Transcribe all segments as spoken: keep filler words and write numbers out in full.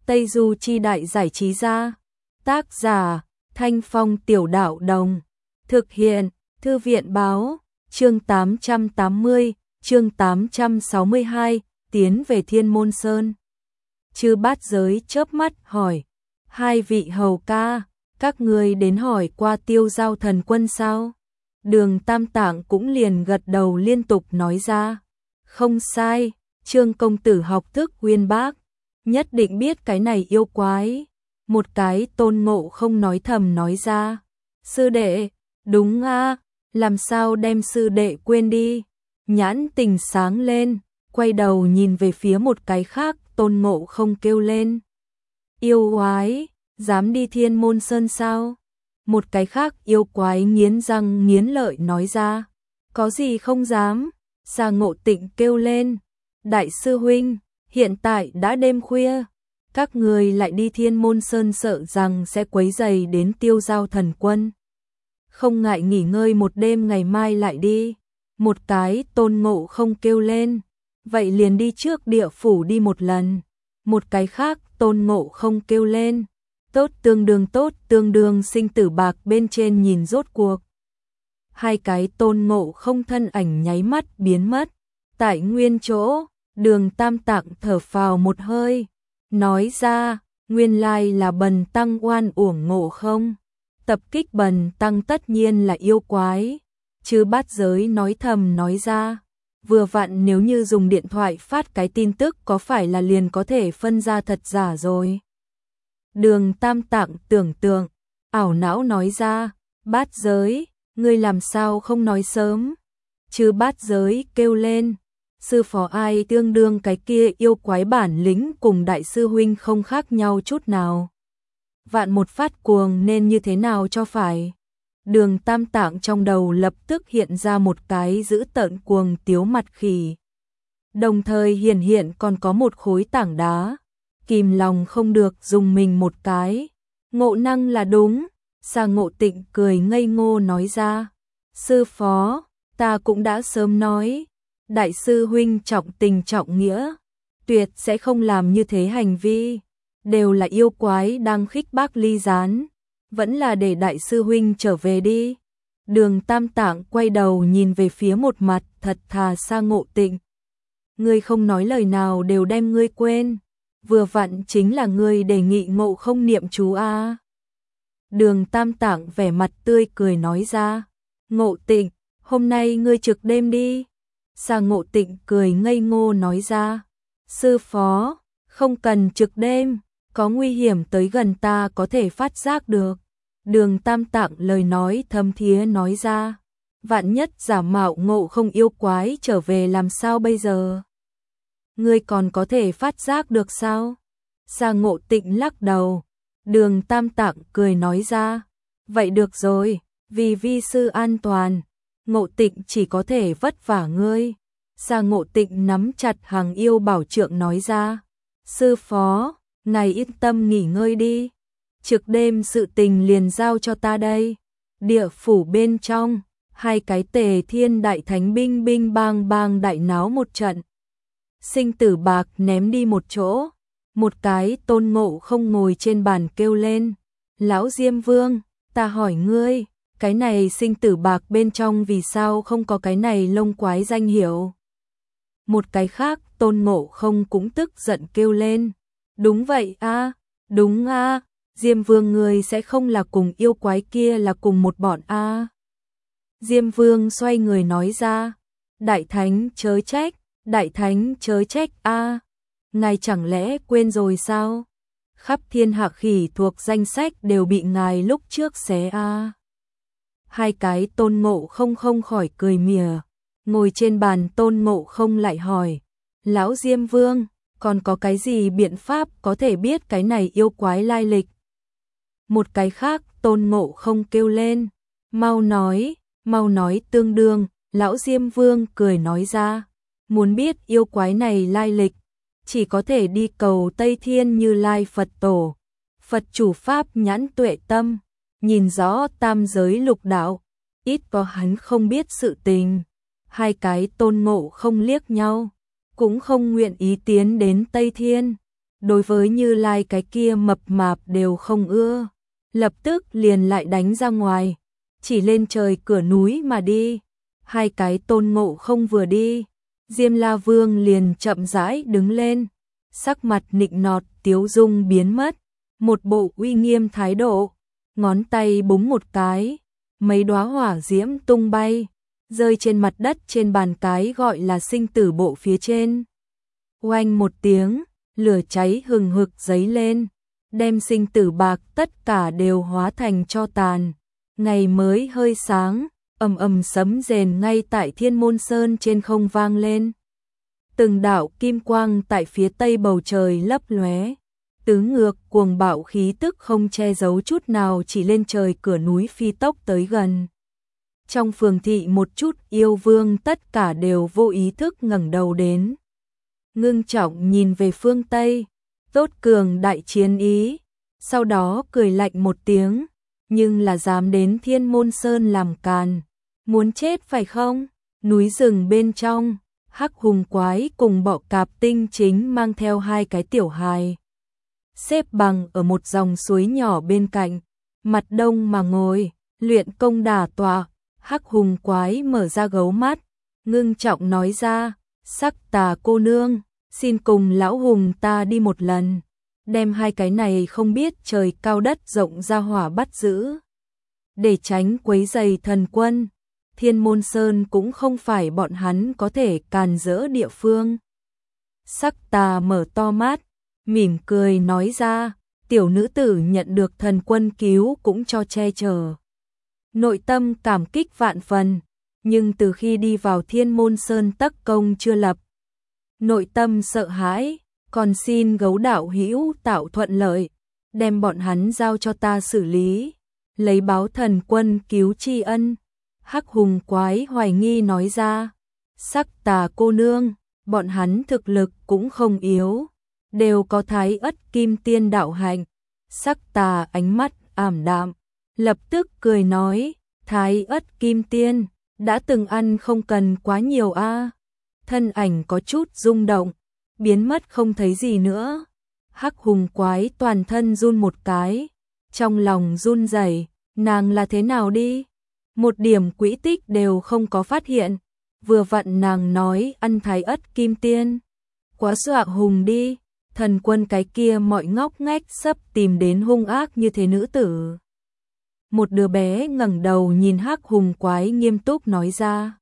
Tây Du Chi Đại Giải Trí Gia. Tác giả Thanh Phong Tiểu Đạo Đồng. Thực hiện Thư viện Báo. Chương tám trăm tám mươi, chương tám trăm sáu mươi hai, tiến về Thiên Môn Sơn. Chư Bát Giới chớp mắt hỏi, hai vị hầu ca, các ngươi đến hỏi qua Tiêu Giao Thần Quân sao? Đường Tam Tạng cũng liền gật đầu liên tục nói ra, không sai, Trương công tử học thức uyên bác, nhất định biết cái này yêu quái. Một cái Tôn Ngộ Không nói thầm nói ra, sư đệ, đúng a, làm sao đem sư đệ quên đi. Nhãn tình sáng lên, quay đầu nhìn về phía một cái khác, Tôn Ngộ Không kêu lên, yêu quái, dám đi Thiên Môn Sơn sao? Một cái khác yêu quái nghiến răng nghiến lợi nói ra, có gì không dám. Sa Ngộ Tịnh kêu lên, đại sư huynh, hiện tại đã đêm khuya, các người lại đi Thiên Môn Sơn sợ rằng sẽ quấy rầy đến Tiêu Giao Thần Quân. Không ngại nghỉ ngơi một đêm ngày mai lại đi. Một cái Tôn Ngộ Không kêu lên, vậy liền đi trước địa phủ đi một lần. Một cái khác Tôn Ngộ Không kêu lên, tốt tương đương tốt tương đương sinh tử bạc bên trên nhìn rốt cuộc. Hai cái Tôn Ngộ Không thân ảnh nháy mắt biến mất. Tại nguyên chỗ, Đường Tam Tạng thở phào một hơi, nói ra, nguyên lai là Bần Tăng oan uổng Ngộ Không. Tập kích Bần Tăng tất nhiên là yêu quái. Chư Bát Giới nói thầm nói ra, vừa vặn nếu như dùng điện thoại phát cái tin tức có phải là liền có thể phân ra thật giả rồi. Đường Tam Tạng tưởng tượng, ảo não nói ra, Bát Giới, ngươi làm sao không nói sớm? Chư Bát Giới kêu lên, sư phó ai tương đương cái kia yêu quái bản lĩnh cùng đại sư huynh không khác nhau chút nào. Vạn một phát cuồng nên như thế nào cho phải? Đường Tam Tạng trong đầu lập tức hiện ra một cái dữ tợn cuồng tiếu mặt khỉ. Đồng thời hiển hiện còn có một khối tảng đá. Kìm lòng không được dùng mình một cái. Ngộ năng là đúng. Sa Ngộ Tịnh cười ngây ngô nói ra, sư phó, ta cũng đã sớm nói, đại sư huynh trọng tình trọng nghĩa, tuyệt sẽ không làm như thế hành vi, đều là yêu quái đang khích bác ly gián, vẫn là để đại sư huynh trở về đi. Đường Tam Tạng quay đầu nhìn về phía một mặt thật thà Sa Ngộ Tịnh, ngươi không nói lời nào đều đem ngươi quên, vừa vặn chính là ngươi đề nghị Ngộ Không niệm chú a. Đường Tam Tạng vẻ mặt tươi cười nói ra, Ngộ Tịnh, hôm nay ngươi trực đêm đi. Sa Ngộ Tịnh cười ngây ngô nói ra, sư phó, không cần trực đêm, có nguy hiểm tới gần ta có thể phát giác được. Đường Tam Tạng lời nói thâm thía nói ra, vạn nhất giả mạo Ngộ Không yêu quái trở về làm sao bây giờ? Ngươi còn có thể phát giác được sao? Sa Ngộ Tịnh lắc đầu. Đường Tam Tạng cười nói ra, vậy được rồi, vì vi sư an toàn, Ngộ Tịnh chỉ có thể vất vả ngươi. Sa Ngộ Tịnh nắm chặt Hằng Yêu Bảo Trượng nói ra, sư phó, ngài yên tâm nghỉ ngơi đi, trực đêm sự tình liền giao cho ta đây. Địa phủ bên trong, hai cái Tề Thiên Đại Thánh binh binh bang bang đại náo một trận. Sinh tử bạc ném đi một chỗ. Một cái Tôn Ngộ Không ngồi trên bàn kêu lên, lão Diêm Vương, ta hỏi ngươi, cái này sinh tử bạc bên trong vì sao không có cái này lông quái danh hiệu? Một cái khác Tôn Ngộ Không cũng tức giận kêu lên, đúng vậy a, đúng a, Diêm Vương ngươi sẽ không là cùng yêu quái kia là cùng một bọn a? Diêm Vương xoay người nói ra, Đại Thánh chớ trách, Đại Thánh chớ trách a. Ngài chẳng lẽ quên rồi sao? Khắp thiên hạ khỉ thuộc danh sách đều bị ngài lúc trước xé a. À. Hai cái Tôn Ngộ Không không khỏi cười mỉa. Ngồi trên bàn Tôn Ngộ Không lại hỏi, lão Diêm Vương, còn có cái gì biện pháp có thể biết cái này yêu quái lai lịch? Một cái khác Tôn Ngộ Không kêu lên, mau nói, mau nói tương đương. Lão Diêm Vương cười nói ra, muốn biết yêu quái này lai lịch, chỉ có thể đi cầu Tây Thiên Như Lai Phật Tổ. Phật chủ pháp nhãn tuệ tâm, nhìn rõ tam giới lục đạo, ít có hắn không biết sự tình. Hai cái Tôn Ngộ Không liếc nhau, cũng không nguyện ý tiến đến Tây Thiên. đối với Như Lai cái kia mập mạp đều không ưa, lập tức liền lại đánh ra ngoài, chỉ lên trời cửa núi mà đi. Hai cái Tôn Ngộ Không vừa đi, Diêm La Vương liền chậm rãi đứng lên, sắc mặt nịnh nọt tiếu dung biến mất, một bộ uy nghiêm thái độ, ngón tay búng một cái, mấy đóa hỏa diễm tung bay, rơi trên mặt đất trên bàn cái gọi là sinh tử bộ phía trên. Oanh một tiếng, lửa cháy hừng hực dấy lên, đem sinh tử bạc tất cả đều hóa thành tro tàn. Ngày mới hơi sáng, ầm ầm sấm rền ngay tại Thiên Môn Sơn trên không vang lên. Từng đạo kim quang tại phía tây bầu trời lấp lóe, tứ ngược cuồng bạo khí tức không che giấu chút nào chỉ lên trời cửa núi phi tốc tới gần. Trong phường thị một chút yêu vương tất cả đều vô ý thức ngẩng đầu đến. Ngưng trọng nhìn về phương Tây, tốt cường đại chiến ý, sau đó cười lạnh một tiếng, nhưng là dám đến Thiên Môn Sơn làm càn, muốn chết phải không? Núi rừng bên trong, Hắc Hùng Quái cùng Bọ Cạp Tinh chính mang theo hai cái tiểu hài, xếp bằng ở một dòng suối nhỏ bên cạnh, mặt đông mà ngồi, luyện công đả tọa. Hắc Hùng Quái mở ra gấu mắt, ngưng trọng nói ra, Sắc Tà cô nương, xin cùng lão hùng ta đi một lần, đem hai cái này không biết trời cao đất rộng ra hỏa bắt giữ, để tránh quấy rầy thần quân. Thiên Môn Sơn cũng không phải bọn hắn có thể càn rỡ địa phương. Sắc Tà mở to mắt, mỉm cười nói ra, tiểu nữ tử nhận được thần quân cứu cũng cho che chở. Nội tâm cảm kích vạn phần, nhưng từ khi đi vào Thiên Môn Sơn tất công chưa lập. Nội tâm sợ hãi, còn xin gấu đạo hữu tạo thuận lợi, đem bọn hắn giao cho ta xử lý, lấy báo thần quân cứu tri ân. Hắc Hùng Quái hoài nghi nói ra, Sắc Tà cô nương, bọn hắn thực lực cũng không yếu, đều có thái ất kim tiên đạo hạnh. Sắc Tà ánh mắt ảm đạm, lập tức cười nói, thái ất kim tiên, đã từng ăn không cần quá nhiều a. Thân ảnh có chút rung động, biến mất không thấy gì nữa. Hắc Hùng Quái toàn thân run một cái, trong lòng run rẩy, nàng là thế nào đi? Một điểm quỹ tích đều không có phát hiện, vừa vặn nàng nói ăn thái ất kim tiên. Quá dọa hùng đi, thần quân cái kia mọi ngóc ngách sắp tìm đến hung ác như thế nữ tử. Một đứa bé ngẩng đầu nhìn Hắc Hùng Quái nghiêm túc nói ra,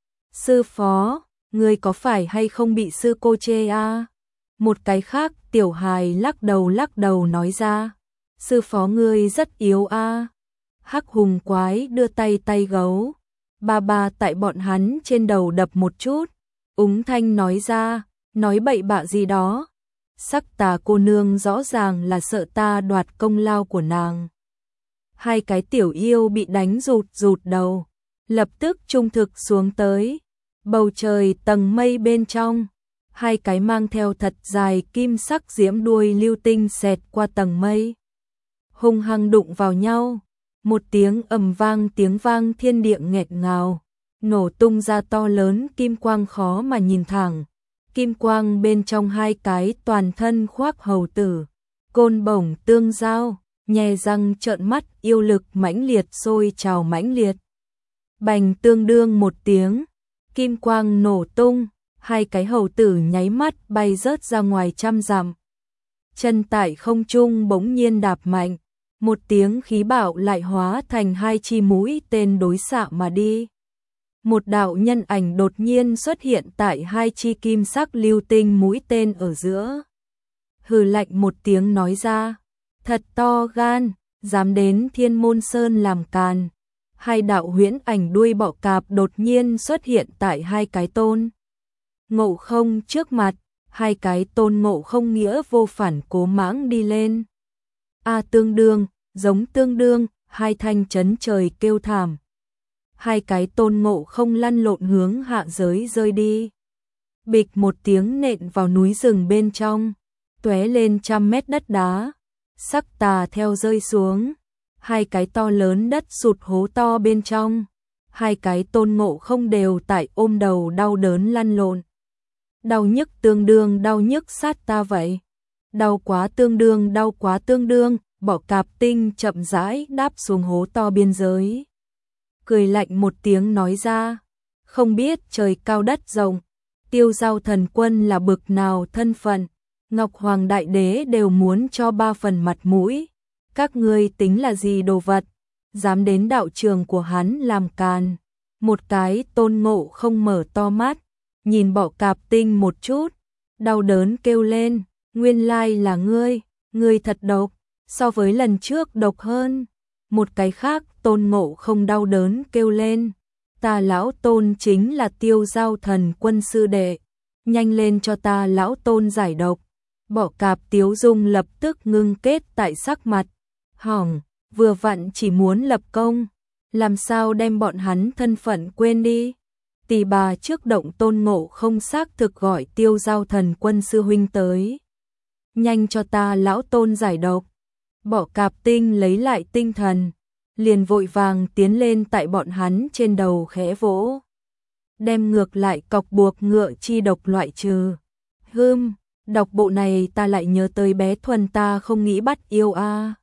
sư phó, ngươi có phải hay không bị sư cô chê a? Một cái khác tiểu hài lắc đầu lắc đầu nói ra, sư phó ngươi rất yếu a. Hắc Hùng Quái đưa tay tay gấu, ba ba tại bọn hắn trên đầu đập một chút, úng thanh nói ra, nói bậy bạ gì đó. Sắc Tà cô nương rõ ràng là sợ ta đoạt công lao của nàng. Hai cái tiểu yêu bị đánh rụt rụt đầu, lập tức trung thực xuống tới. Bầu trời tầng mây bên trong, hai cái mang theo thật dài kim sắc diễm đuôi lưu tinh xẹt qua tầng mây, hung hăng đụng vào nhau. Một tiếng ầm vang, tiếng vang thiên địa nghẹt ngào, nổ tung ra to lớn kim quang khó mà nhìn thẳng. Kim quang bên trong hai cái toàn thân khoác hầu tử, côn bổng tương giao, nhè răng trợn mắt, yêu lực mãnh liệt sôi trào mãnh liệt. Bành, tương đương một tiếng, kim quang nổ tung, hai cái hầu tử nháy mắt bay rớt ra ngoài trăm dặm. Chân tại không trung bỗng nhiên đạp mạnh, một tiếng khí bạo lại hóa thành hai chi mũi tên đối xạ mà đi. Một đạo nhân ảnh đột nhiên xuất hiện tại hai chi kim sắc lưu tinh mũi tên ở giữa. Hừ lạnh một tiếng nói ra, thật to gan, dám đến Thiên Môn Sơn làm càn. Hai đạo huyễn ảnh đuôi bọ cạp đột nhiên xuất hiện tại hai cái Tôn Ngộ Không trước mặt, hai cái Tôn Ngộ Không nghĩa vô phản cố mãng đi lên. A tương đương, giống tương đương, hai thanh chấn trời kêu thảm. Hai cái Tôn Ngộ Không lăn lộn hướng hạ giới rơi đi. Bịch một tiếng nện vào núi rừng bên trong, tóe lên trăm mét đất đá. Sắc Tà theo rơi xuống, hai cái to lớn đất sụt hố to bên trong. Hai cái Tôn Ngộ Không đều tại ôm đầu đau đớn lăn lộn. Đau nhức tương đương đau nhức sát ta vậy. Đau quá tương đương, đau quá tương đương, Bọ Cạp Tinh chậm rãi đáp xuống hố to biên giới. Cười lạnh một tiếng nói ra, không biết trời cao đất rộng, Tiêu Giao Thần Quân là bực nào thân phận, Ngọc Hoàng Đại Đế đều muốn cho ba phần mặt mũi, các ngươi tính là gì đồ vật, dám đến đạo trường của hắn làm càn. Một cái Tôn Ngộ Không mở to mắt, nhìn Bọ Cạp Tinh một chút, đau đớn kêu lên, nguyên lai là ngươi, ngươi thật độc, so với lần trước độc hơn. Một cái khác Tôn Ngộ Không đau đớn kêu lên, ta lão Tôn chính là Tiêu Giao Thần Quân sư đệ, nhanh lên cho ta lão Tôn giải độc. Bọ Cạp Tiếu Dung lập tức ngưng kết tại sắc mặt, hỏng, vừa vặn chỉ muốn lập công, làm sao đem bọn hắn thân phận quên đi. Tỷ bà trước động Tôn Ngộ Không xác thực gọi Tiêu Giao Thần Quân sư huynh tới, nhanh cho ta lão Tôn giải độc. Bọ Cạp Tinh lấy lại tinh thần, liền vội vàng tiến lên tại bọn hắn trên đầu khẽ vỗ, đem ngược lại cọc buộc ngựa chi độc loại trừ. Hưm, độc bộ này ta lại nhớ tới bé Thuần ta không nghĩ bắt yêu a. À.